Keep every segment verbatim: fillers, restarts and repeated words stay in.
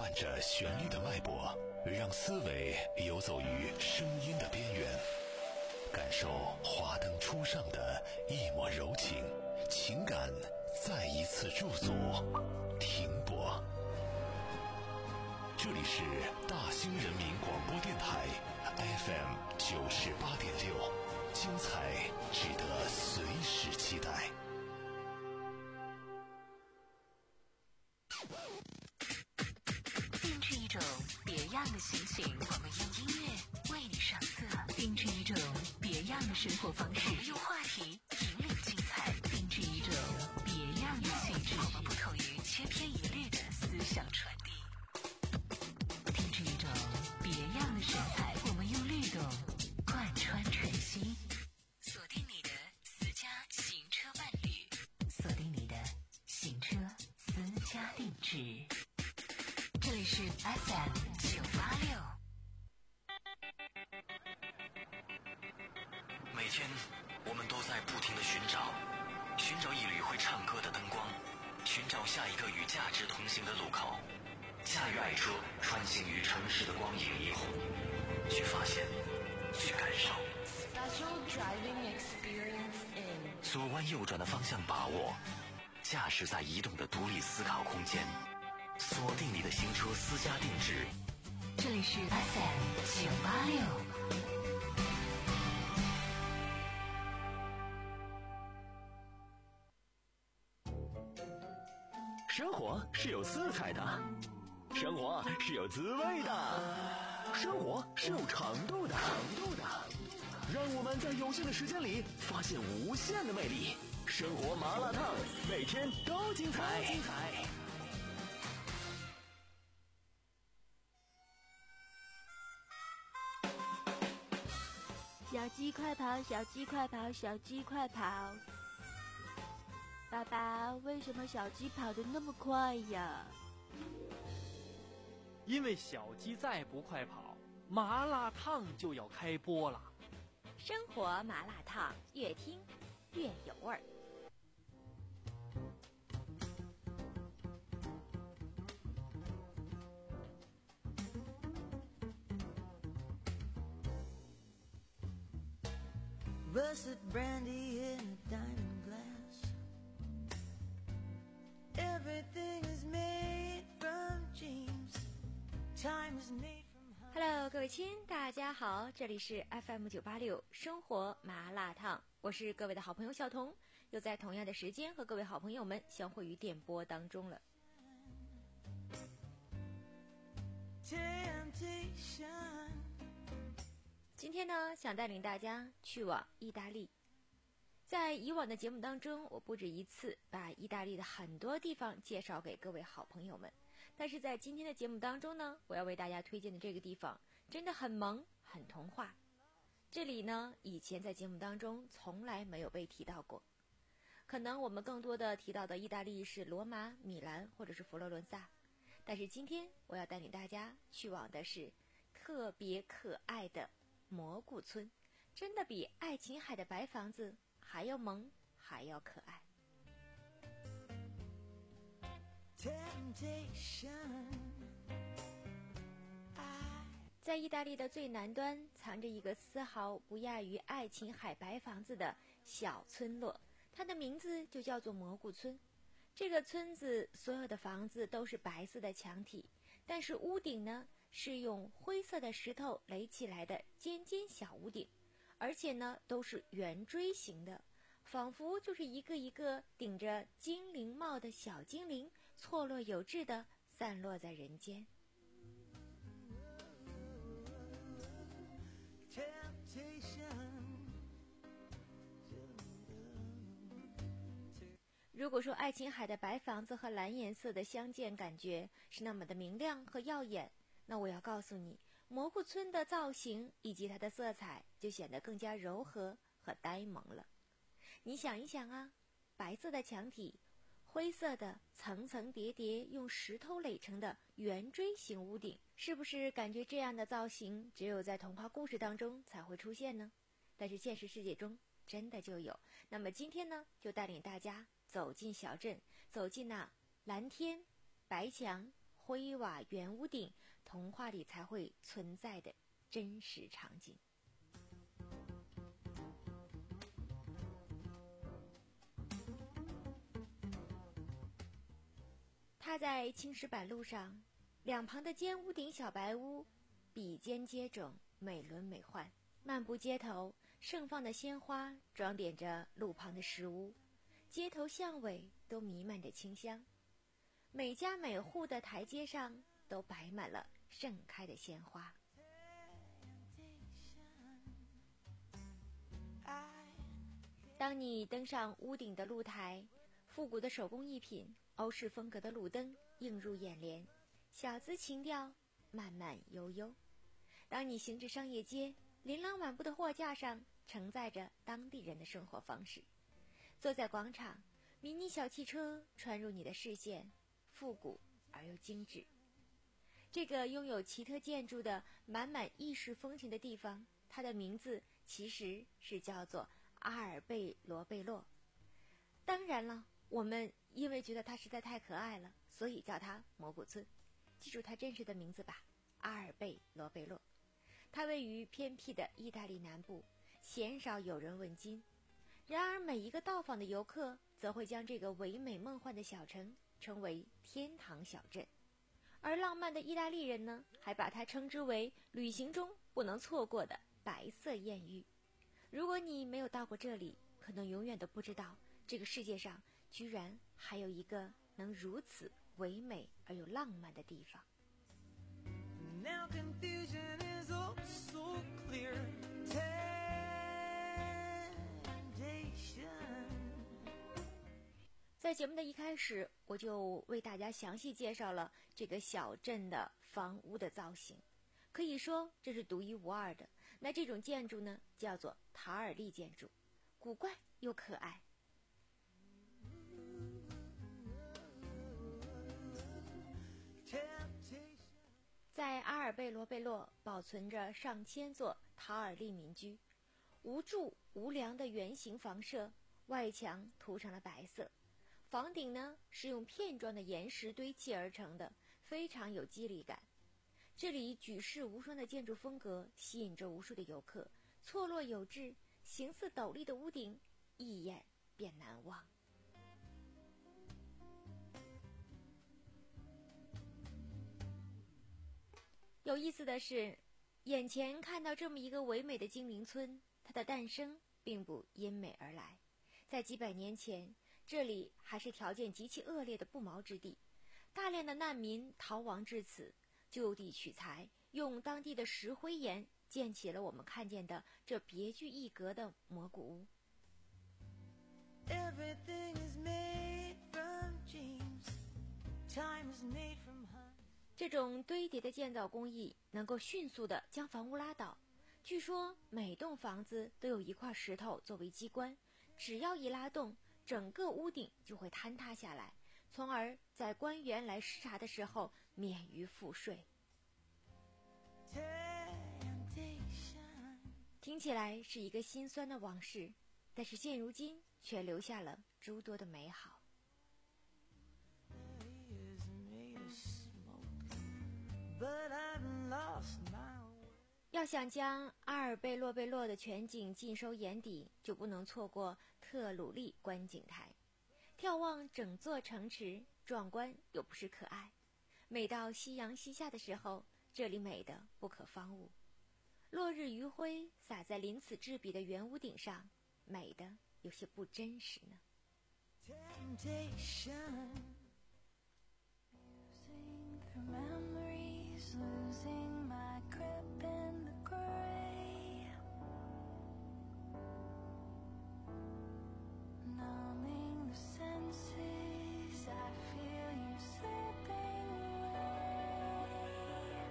伴着旋律的脉搏，让思维游走于声音的边缘，感受华灯初上的一抹柔情，情感再一次驻足停泊。这里是大兴人民广播电台 F M 九十八点六，精彩值得随时期待。 定制一种别样的心情，我们用音乐为你上色；定制一种别样的生活方式，我们用话题引领精彩；定制一种别样的气质，我们不同于千篇一律的思想传递；定制一种别样的神采，我们用律动贯穿晨曦。锁定你的私家行车伴侣，锁定你的行车私家定制。这里是 F M 九八六。 每天我们都在不停地寻找，寻找一缕会唱歌的灯光，寻找下一个与价值同行的路口，驾驭爱车穿行于城市的光影霓虹，去发现，去感受。 Special driving experience in 左弯右转的方向把握，驾驶在移动的独立思考空间，锁定你的行车私家定制。 这里是 F M 九八六。 生活是有色彩的，生活是有滋味的，生活是有长度的。让我们在有限的时间里发现无限的魅力。生活麻辣烫，每天都精彩。 小鸡快跑，小鸡快跑，小鸡快跑！爸爸，为什么小鸡跑得那么快呀？ 因为小鸡再不快跑，麻辣烫就要开播了。 生活麻辣烫，越听越有味儿。 Russet brandy in a diamond glass. Everything is made from dreams. Time is made from Hello， 各位亲，大家好，这里是 F M 九八六生活麻辣烫，我是各位的好朋友小彤，又在同样的时间和各位好朋友们相会于电波当中了。 temptation. 今天呢，想带领大家去往意大利。在以往的节目当中，我不止一次把意大利的很多地方介绍给各位好朋友们，但是在今天的节目当中呢，我要为大家推荐的这个地方真的很萌，很童话。这里呢，以前在节目当中从来没有被提到过，可能我们更多的提到的意大利是罗马、米兰或者是佛罗伦萨，但是今天我要带领大家去往的是特别可爱的蘑菇村，真的比爱琴海的白房子还要萌，还要可爱。在意大利的最南端藏着一个丝毫不亚于爱琴海白房子的小村落，它的名字就叫做蘑菇村。这个村子所有的房子都是白色的墙体，但是屋顶呢是用灰色的石头垒起来的尖尖小屋顶，而且呢都是圆锥形的，仿佛就是一个一个顶着精灵帽的小精灵，错落有致地散落在人间。如果说爱琴海的白房子和蓝颜色的相间感觉是那么的明亮和耀眼，那我要告诉你，蘑菇村的造型以及它的色彩就显得更加柔和和呆萌了。你想一想啊，白色的墙体，灰色的层层叠叠用石头垒成的圆锥形屋顶，是不是感觉这样的造型只有在童话故事当中才会出现呢？但是现实世界中真的就有。那么今天呢，就带领大家走进小镇，走进那蓝天白墙灰瓦圆屋顶童话里才会存在的真实场景。踏在青石板路上，两旁的尖屋顶小白屋比肩接踵，美轮美奂。漫步街头，盛放的鲜花装点着路旁的石屋，街头巷尾都弥漫着清香。每家每户的台阶上都摆满了盛开的鲜花。当你登上屋顶的露台，复古的手工艺品，欧式风格的路灯映入眼帘，小资情调慢慢悠悠。当你行至商业街，琳琅满目的货架上承载着当地人的生活方式。坐在广场，迷你小汽车穿入你的视线，复古而又精致。这个拥有奇特建筑的满满意式风情的地方，它的名字其实是叫做阿尔贝罗贝洛。当然了，我们因为觉得它实在太可爱了，所以叫它蘑菇村。记住它真实的名字吧，阿尔贝罗贝洛。它位于偏僻的意大利南部，鲜少有人问津。然而每一个到访的游客则会将这个唯美梦幻的小城称为天堂小镇，而浪漫的意大利人呢，还把它称之为旅行中不能错过的白色艳遇。如果你没有到过这里，可能永远都不知道这个世界上居然还有一个能如此唯美而又浪漫的地方。 Now confusion is oh so clear. Temptation. 在节目的一开始，我就为大家详细介绍了这个小镇的房屋的造型，可以说这是独一无二的。那这种建筑呢，叫做塔尔利建筑，古怪又可爱。在阿尔贝罗贝洛保存着上千座塔尔利民居，无柱无梁的圆形房舍，外墙涂上了白色，房顶呢是用片状的岩石堆砌而成的，非常有肌理感。这里举世无双的建筑风格吸引着无数的游客，错落有致，形似斗笠的屋顶一眼便难忘。有意思的是，眼前看到这么一个唯美的精灵村，它的诞生并不因美而来。在几百年前，这里还是条件极其恶劣的不毛之地，大量的难民逃亡至此，就地取材，用当地的石灰岩建起了我们看见的这别具一格的蘑菇屋。 Everything is made from dreams. Time is made from honey. 这种堆叠的建造工艺能够迅速地将房屋拉倒。据说每栋房子都有一块石头作为机关，只要一拉动，整个屋顶就会坍塌下来，从而在官员来视察的时候免于赋税。听起来是一个心酸的往事，但是现如今却留下了诸多的美好。要想将阿尔贝洛贝洛的全景尽收眼底，就不能错过特鲁利观景台。眺望整座城池，壮观又不失可爱。每到夕阳西下的时候，这里美得不可方物。落日余晖洒在鳞次栉比的圆屋顶上，美得有些不真实呢。 Losing my grip in the gray, numbing the senses, I feel you slipping away,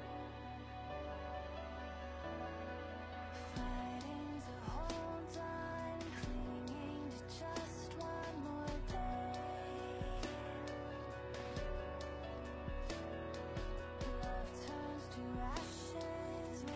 fighting to hold on, clinging to just one more day. Love turns to ashes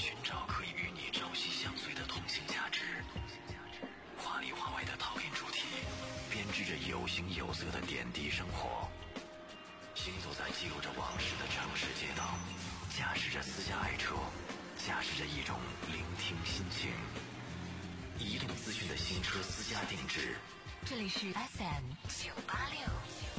寻找可以与你朝夕相随的同性价值。华里华外的陶片主题，编织着有形有色的点滴生活。行走在记录着往事的城市街道，驾驶着私家爱车，驾驶着一种聆听心情。移动资讯的新车私家定制。 这里是 F M 九八六。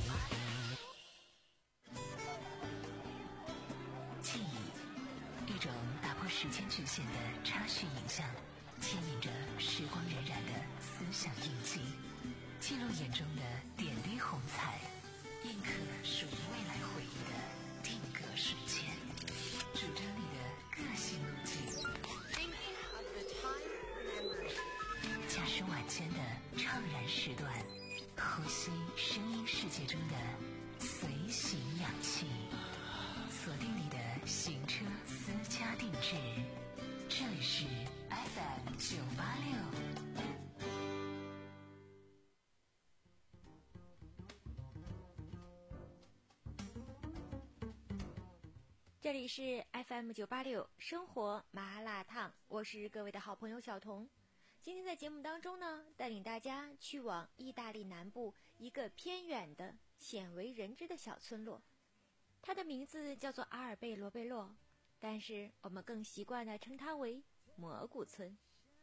记忆，一种打破时间局限的插叙影像，牵引着时光荏苒的思想印记，记录眼中的点滴红彩，印刻属于未来回忆的定格瞬间，主张你的个性路径。驾驶晚间的怅然时段，呼吸声音世界中的随行氧气，锁定你的行车私家定制。这里是 F M 九八六。 这里是 F M 九八六生活麻辣烫，我是各位的好朋友小童。今天在节目当中呢，带领大家去往意大利南部一个偏远的鲜为人知的小村落，它的名字叫做阿尔贝罗贝洛，但是我们更习惯地称它为蘑菇村。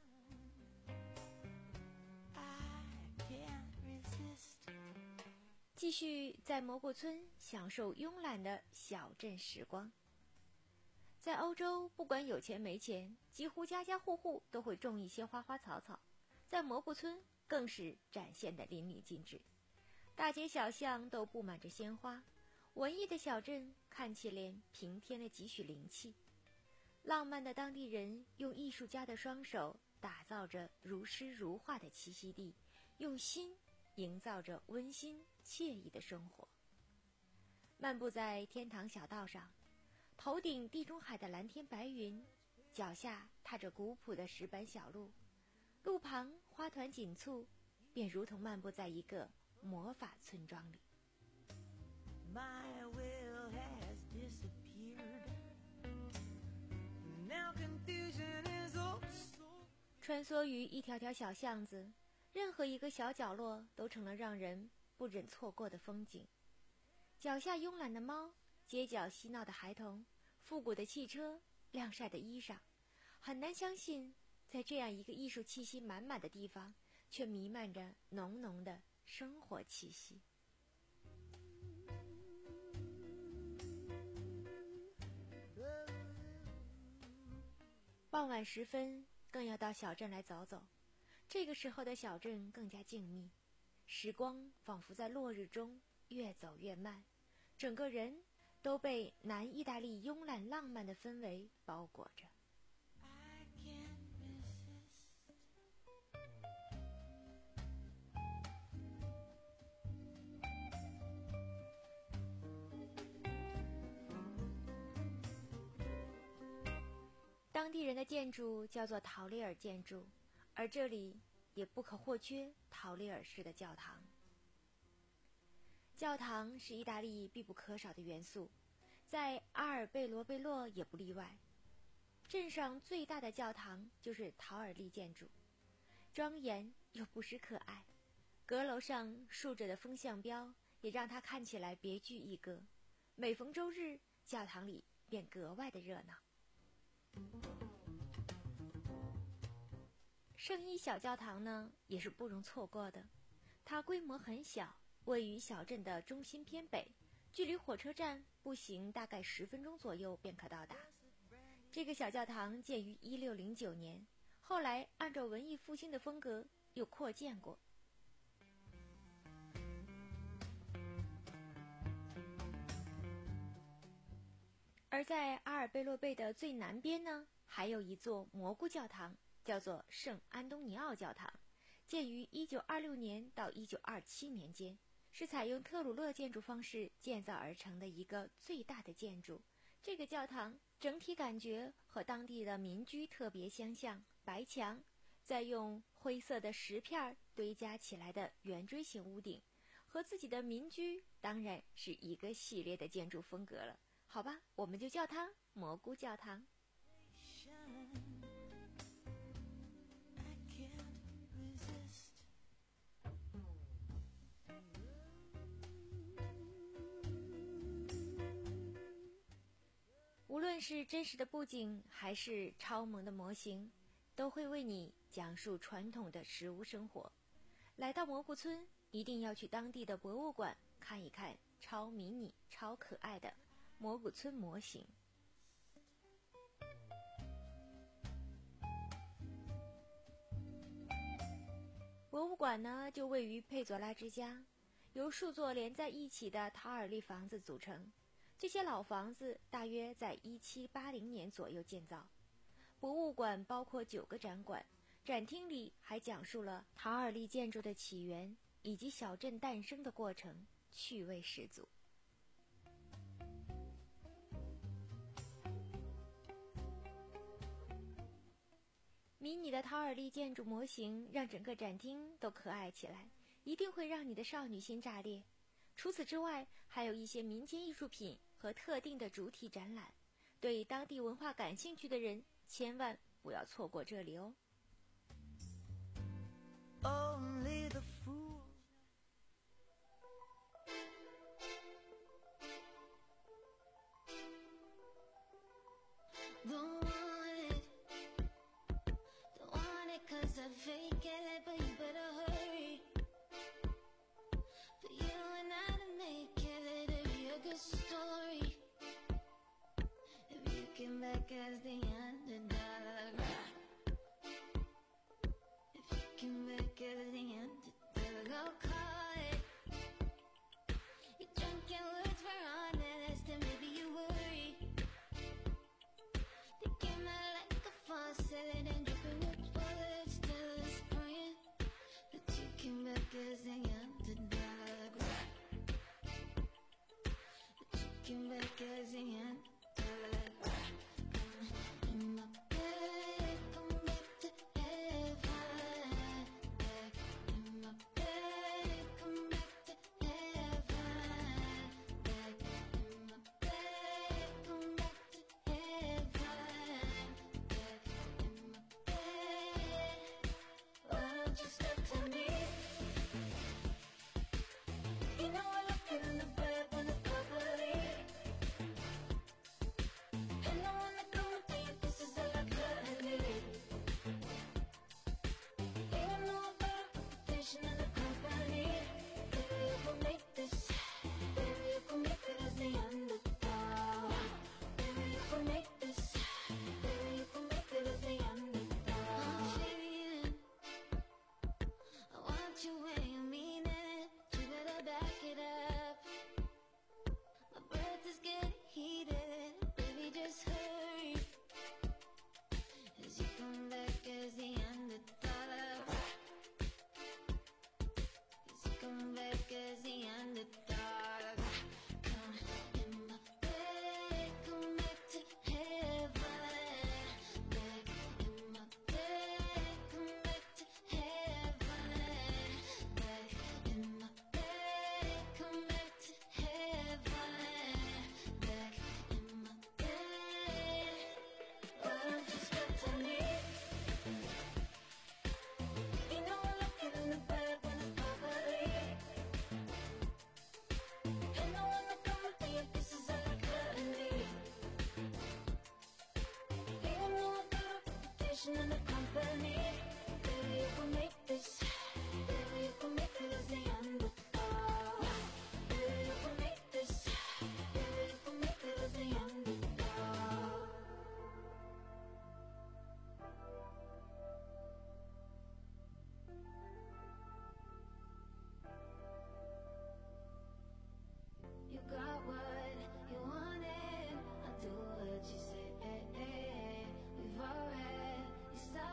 继续在蘑菇村享受慵懒的小镇时光。在欧洲，不管有钱没钱，几乎家家户户都会种一些花花草草，在蘑菇村更是展现得淋漓尽致。大街小巷都布满着鲜花，文艺的小镇看起来平添了几许灵气。浪漫的当地人用艺术家的双手打造着如诗如画的栖息地，用心营造着温馨惬意的生活。漫步在天堂小道上，头顶地中海的蓝天白云，脚下踏着古朴的石板小路，路旁花团锦簇，便如同漫步在一个魔法村庄里。 My will has disappeared. Now confusion is also 穿梭于一条条小巷子，任何一个小角落都成了让人不忍错过的风景。脚下慵懒的猫，街角嬉闹的孩童，复古的汽车，晾晒的衣裳，很难相信，在这样一个艺术气息满满的地方，却弥漫着浓浓的生活气息。傍晚时分，更要到小镇来走走。这个时候的小镇更加静谧，时光仿佛在落日中越走越慢，整个人都被南意大利慵懒浪漫的氛围包裹着。 I can't resist. 当地人的建筑叫做陶里尔建筑，而这里也不可或缺陶里尔式的教堂。教堂是意大利必不可少的元素，在阿尔贝罗贝洛也不例外。镇上最大的教堂就是陶尔利建筑，庄严又不失可爱。阁楼上竖着的风向标也让它看起来别具一格。每逢周日，教堂里便格外的热闹。圣伊小教堂呢，也是不容错过的。它规模很小，位于小镇的中心偏北，距离火车站步行大概十分钟左右便可到达。这个小教堂建于一六零九年，后来按照文艺复兴的风格又扩建过。而在阿尔贝洛贝的最南边呢，还有一座蘑菇教堂，叫做圣安东尼奥教堂，建于一九二六年到一九二七年间，是采用特鲁勒建筑方式建造而成的一个最大的建筑。这个教堂整体感觉和当地的民居特别相像，白墙，再用灰色的石片堆加起来的圆锥形屋顶，和自己的民居当然是一个系列的建筑风格了。好吧，我们就叫它蘑菇教堂。 Shine. 无论是真实的布景还是超萌的模型，都会为你讲述传统的食物生活。来到蘑菇村，一定要去当地的博物馆看一看超迷你、超可爱的蘑菇村模型。博物馆呢，就位于佩佐拉之家，由数座连在一起的塔尔利房子组成。这些老房子大约在一七八零年左右建造。博物馆包括九个展馆，展厅里还讲述了塔尔利建筑的起源以及小镇诞生的过程，趣味十足。迷你的塔尔利建筑模型让整个展厅都可爱起来，一定会让你的少女心炸裂。除此之外，还有一些民间艺术品和特定的主题展览，对当地文化感兴趣的人千万不要错过这里哦。 Only the fool. Don't want it, don't want it 'cause I fake it, but you better hurry. For you and I to make it, it'd be a good story. If you came back as the underdog, if you came back as the underdog, I'll call it. You drunk your words were honest, and maybe you worry. They came out like a faucet and dripping with bullets till it's spraying. But you came back as the underdog. But you came back as the underdog. In my bed, come back to heaven. Back in my bed, come back to heaven. Back in my bed, come back to heaven. Back in my bed. Why don't you step to me? You know I look in the bed when it's bubbly. And I wanna come with you, this is all I could need. Even though I've got a reputation in the company, baby, you can make this. Baby, you can make it as the underdog. Baby, you can make this. Baby, you can make it as the underdog. I'm feeling, I want you when you mean it. You better back it up. My breath is getting heated. Baby, just hurry. As you come back as the underdog. As you come back as the underdog. Come in my bed, come back to heaven. Back in my bed, come back to heaven. Back in my bed, come back to heaven. Back in my bed. Why don't you step to me? You know I look in the bed when it's bubbly. And I wanna come with you, this is all I could need. Even though I've got a reputation in the company, baby, you can make this. Baby, you can make it as the underdog. Baby, you can make this. Baby, you can make it as the underdog. You got what you wanted, I do what you say. We've already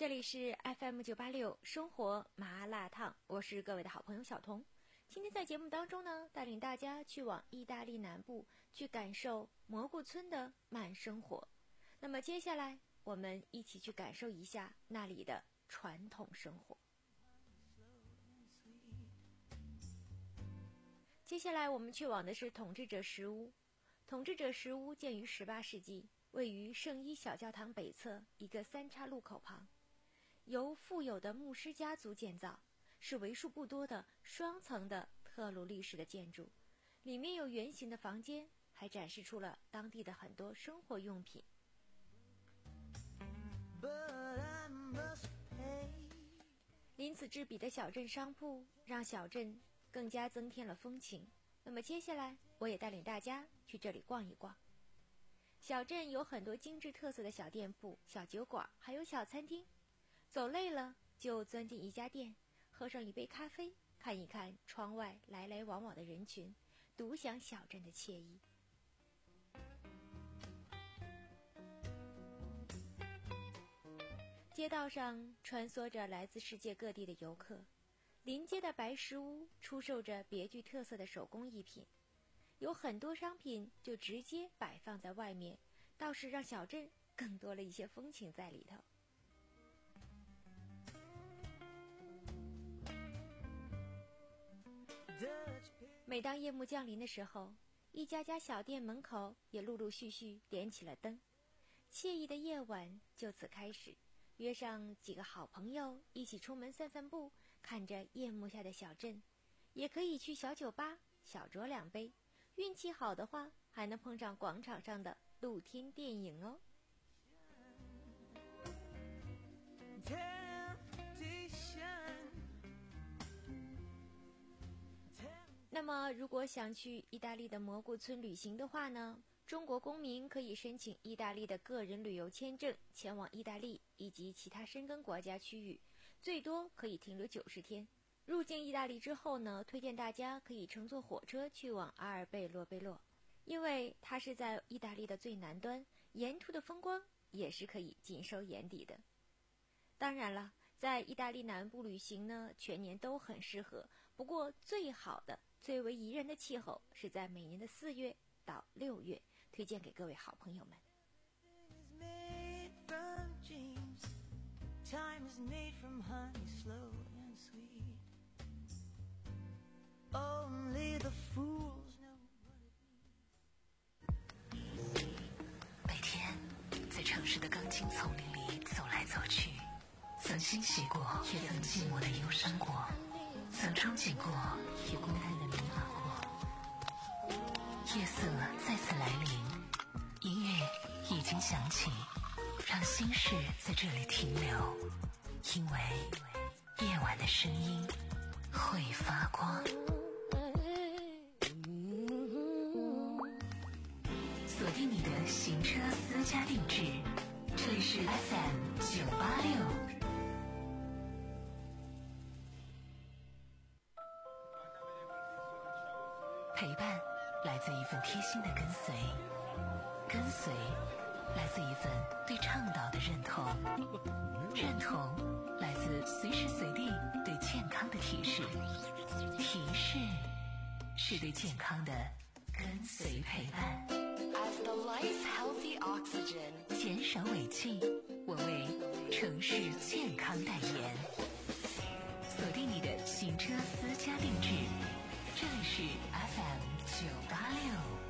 这里是 F M 九八六生活麻辣烫，我是各位的好朋友小彤。今天在节目当中呢，带领大家去往意大利南部，去感受蘑菇村的慢生活。那么接下来，我们一起去感受一下那里的传统生活。接下来我们去往的是统治者石屋。统治者石屋建于十八世纪，位于圣伊小教堂北侧一个三岔路口旁，由富有的牧师家族建造，是为数不多的双层的特鲁利式的建筑，里面有圆形的房间，还展示出了当地的很多生活用品。鳞次栉比的小镇商铺让小镇更加增添了风情。那么接下来我也带领大家去这里逛一逛。小镇有很多精致特色的小店铺、小酒馆，还有小餐厅。走累了就钻进一家店，喝上一杯咖啡，看一看窗外来来往往的人群，独享小镇的惬意。街道上穿梭着来自世界各地的游客，临街的白石屋出售着别具特色的手工艺品，有很多商品就直接摆放在外面，倒是让小镇更多了一些风情在里头。每当夜幕降临的时候，一家家小店门口也陆陆续续点起了灯，惬意的夜晚就此开始。约上几个好朋友一起出门散散步，看着夜幕下的小镇，也可以去小酒吧小酌两杯，运气好的话还能碰上广场上的露天电影哦。那么如果想去意大利的蘑菇村旅行的话呢，中国公民可以申请意大利的个人旅游签证，前往意大利以及其他申根国家区域，最多可以停留九十天。入境意大利之后呢，推荐大家可以乘坐火车去往阿尔贝罗贝洛，因为它是在意大利的最南端，沿途的风光也是可以尽收眼底的。当然了，在意大利南部旅行呢，全年都很适合，不过最好的最为宜人的气候是在每年的四月到六月，推荐给各位好朋友们。 每天在城市的钢筋丛林里走来走去，曾欣喜过，也曾寂寞的忧伤过，曾憧憬过，也孤单的迷茫过。夜色再次来临，音乐已经响起，让心事在这里停留，因为夜晚的声音会发光。锁定你的行车私家定制，这里是 F M 九八六。陪伴来自一份贴心的跟随，跟随来自一份对倡导的认同，认同来自随时随地对健康的提示，提示是对健康的跟随陪伴。As the life healthy oxygen， 减少尾气，我为城市健康代言。锁定你的行车私家定制，这里是 F M 九八六。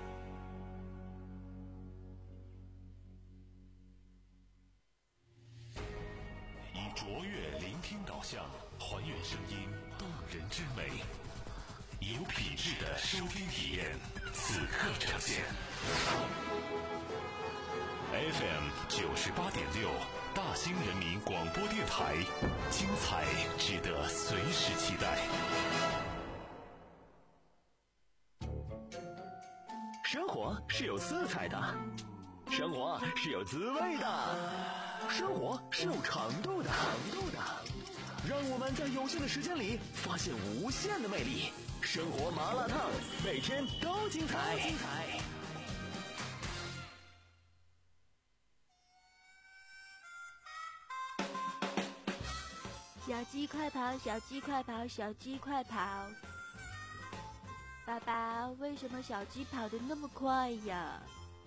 以卓越聆听导向，还原声音动人之美，有品质的收听体验，此刻呈现。F M 九十八点六，大兴人民广播电台，精彩值得随时期待。 生活是有色彩的，生活是有滋味的，生活是有长度的，长度的。让我们在有限的时间里发现无限的魅力。生活麻辣烫，每天都精彩。精彩。 小鸡快跑，小鸡快跑，小鸡快跑。爸爸，为什么小鸡跑得那么快呀？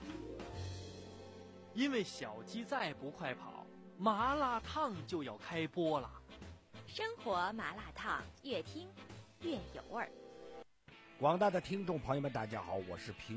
因为小鸡再不快跑，麻辣烫就要开播了。 生活麻辣烫，越听越有味儿。 广大的听众朋友们，大家好，我是平